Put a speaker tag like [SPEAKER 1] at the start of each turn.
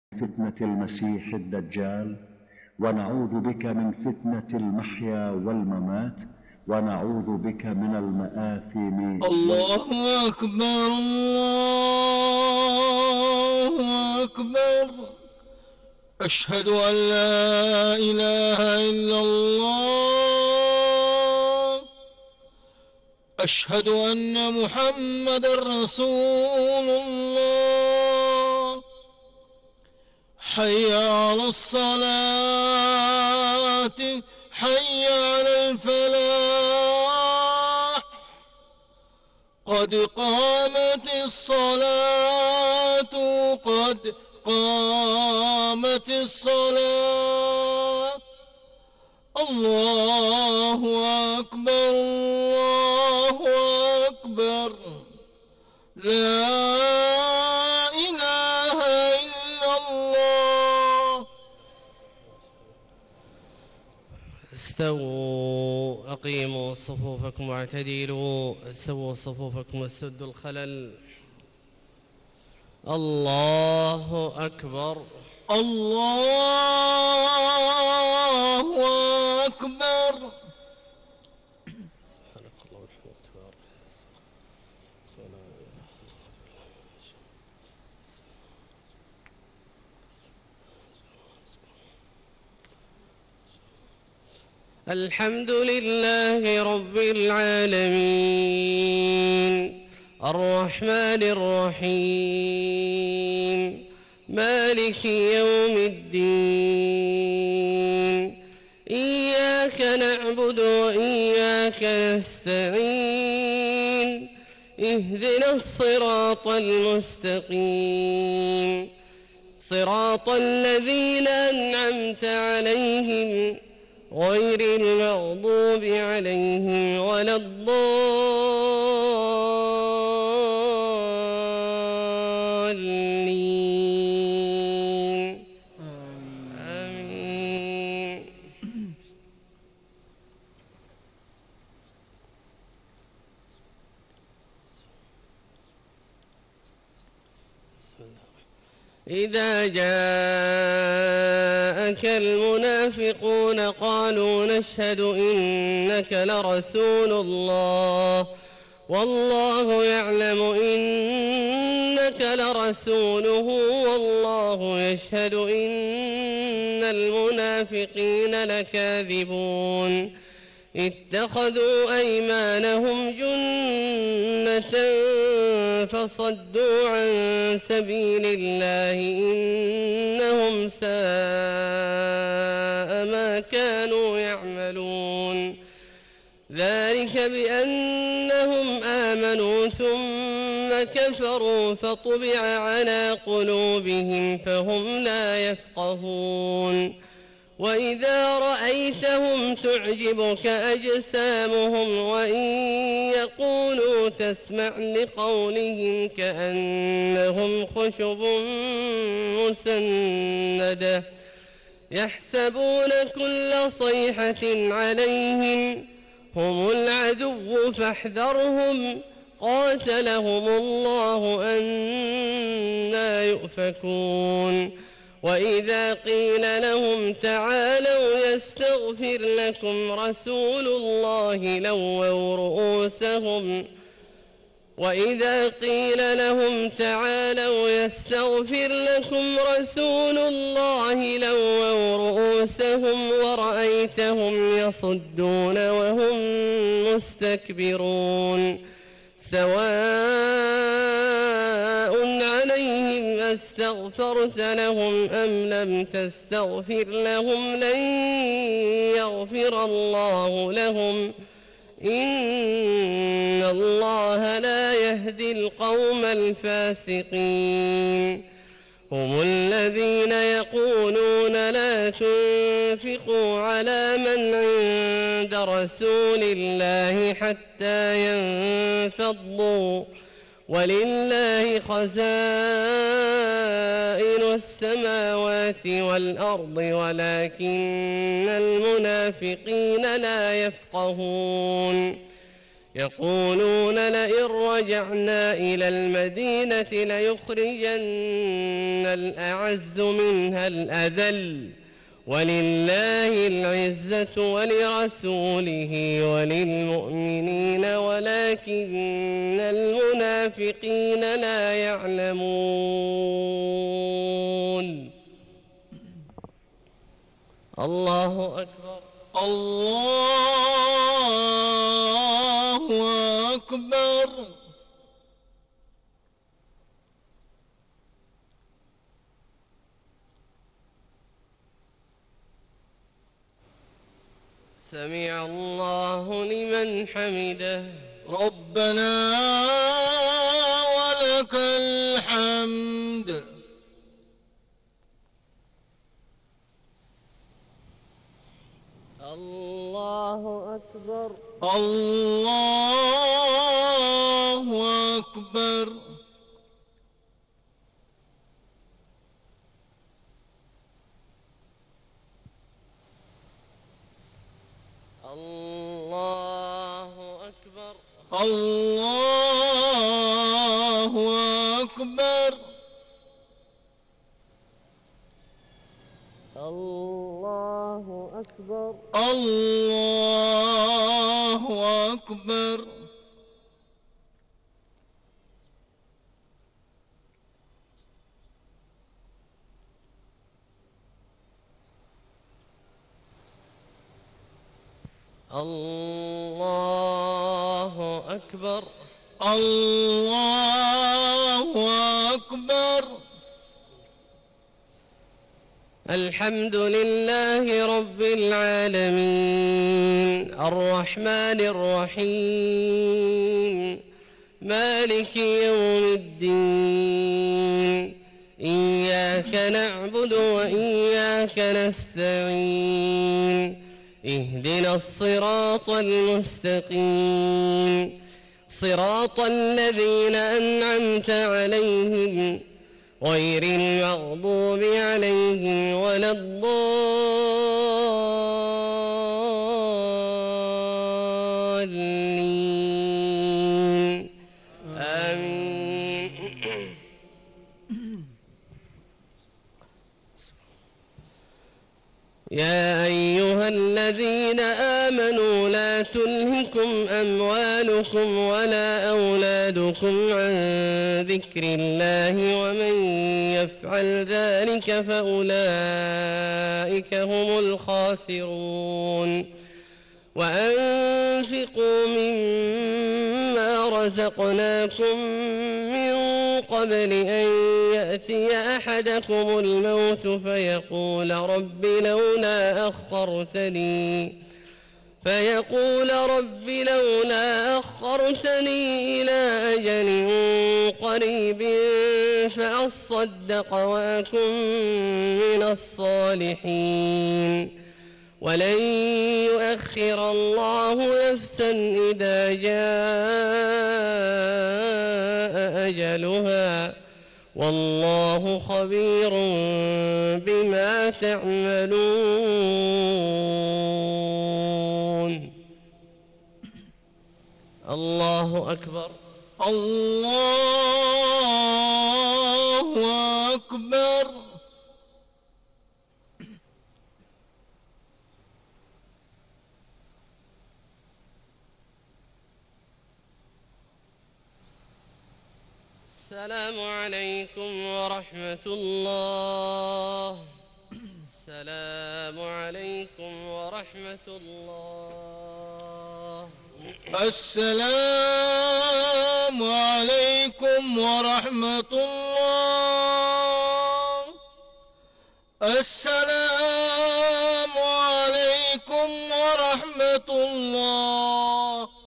[SPEAKER 1] فتنة المسيح الدجال، ونعوذ بك من فتنة المحيا والممات، ونعوذ بك من المآثم.
[SPEAKER 2] الله أكبر الله أكبر. أشهد أن لا إله إلا الله. أشهد أن محمد رسول الله. حي على الصلاة، حي على الفلاح. قد قامت الصلاة، قد قامت الصلاة. الله أكبر الله أكبر. لا إله إلا الله.
[SPEAKER 3] استووا، أقيموا صفوفكم واعتدلوا، سووا صفوفكم وسدوا الخلل. الله أكبر
[SPEAKER 2] الله أكبر.
[SPEAKER 3] سبحانك اللهم وبحمدك تبارك الحمد لله رب العالمين، الرحمن الرحيم، مالك يوم الدين. إياك نعبد وإياك نستعين. اهدنا الصراط المستقيم، صراط الذين أنعمت عليهم غير المغضوب عليهم ولا الضالين. آمين. إذا جاءك المنافقون قالوا نشهد إنك لرسول الله والله يعلم إنك لرسوله والله يشهد إن المنافقين لكاذبون. اتخذوا أيمانهم جنة فصدوا عن سبيل الله إنهم ساء ما كانوا يعملون. ذلك بأنهم آمنوا ثم كفروا فطبع على قلوبهم فهم لا يفقهون. وإذا رأيتهم تعجبك أجسامهم وإن يقولوا تسمع لقولهم كأنهم خشب مسندة يحسبون كل صيحة عليهم هم العدو فاحذرهم قاتلهم الله أنى يؤفكون. وإذا قيل لهم تعالوا يستغفر لكم رسول الله لووا رؤوسهم وإذا قيل لهم تعالوا يستغفر لكم رسول الله لووا رؤوسهم ورأيتهم يصدون وهم مستكبرون. سواء عليهم أستغفرت لهم أم لم تستغفر لهم لن يغفر الله لهم إن الله لا يهدي القوم الفاسقين. هم الذين يقولون لا تنفقوا على من عند رسول الله حتى ينفضوا ولله خزائن السماوات والأرض ولكن المنافقين لا يفقهون. يقولون لئن رجعنا إلى المدينة ليخرجن الأعز منها الأذل ولله العزة ولرسوله وللمؤمنين ولكن المنافقين لا يعلمون. الله أكبر.
[SPEAKER 2] الله أكبر.
[SPEAKER 3] سمع الله لمن حمده.
[SPEAKER 2] ربنا ولك الحمد.
[SPEAKER 3] الله أكبر.
[SPEAKER 2] الله أكبر.
[SPEAKER 3] الله أكبر.
[SPEAKER 2] الله أكبر.
[SPEAKER 3] الله أكبر.
[SPEAKER 2] الله أكبر.
[SPEAKER 3] الله أكبر.
[SPEAKER 2] الله أكبر.
[SPEAKER 3] الحمد لله رب العالمين الرحمن الرحيم مالك يوم الدين إياك نعبد وإياك نستعين اهدنا الصراط المستقيم صراط الذين أنعمت عليهم غير المغضوب عليهم ولا الضالين آمين. يا أيها الذين آمنوا لا تلهكم أموالكم ولا أولادكم عن ذكر الله ومن يفعل ذلك فأولئك هم الخاسرون. وأنفقوا مما رزقناكم من قبل أن يأتي أحدكم الموت فيقول رب لولا أخرتني إلى أجل قريب فأصدق وأكن من الصالحين ولن يؤخر الله نفسا إذا جاء أجلها والله خبير بما تعملون. الله أكبر.
[SPEAKER 2] الله أكبر.
[SPEAKER 3] السلام عليكم ورحمة الله. السلام عليكم ورحمة الله.
[SPEAKER 2] السلام عليكم ورحمة الله. السلام عليكم ورحمة الله.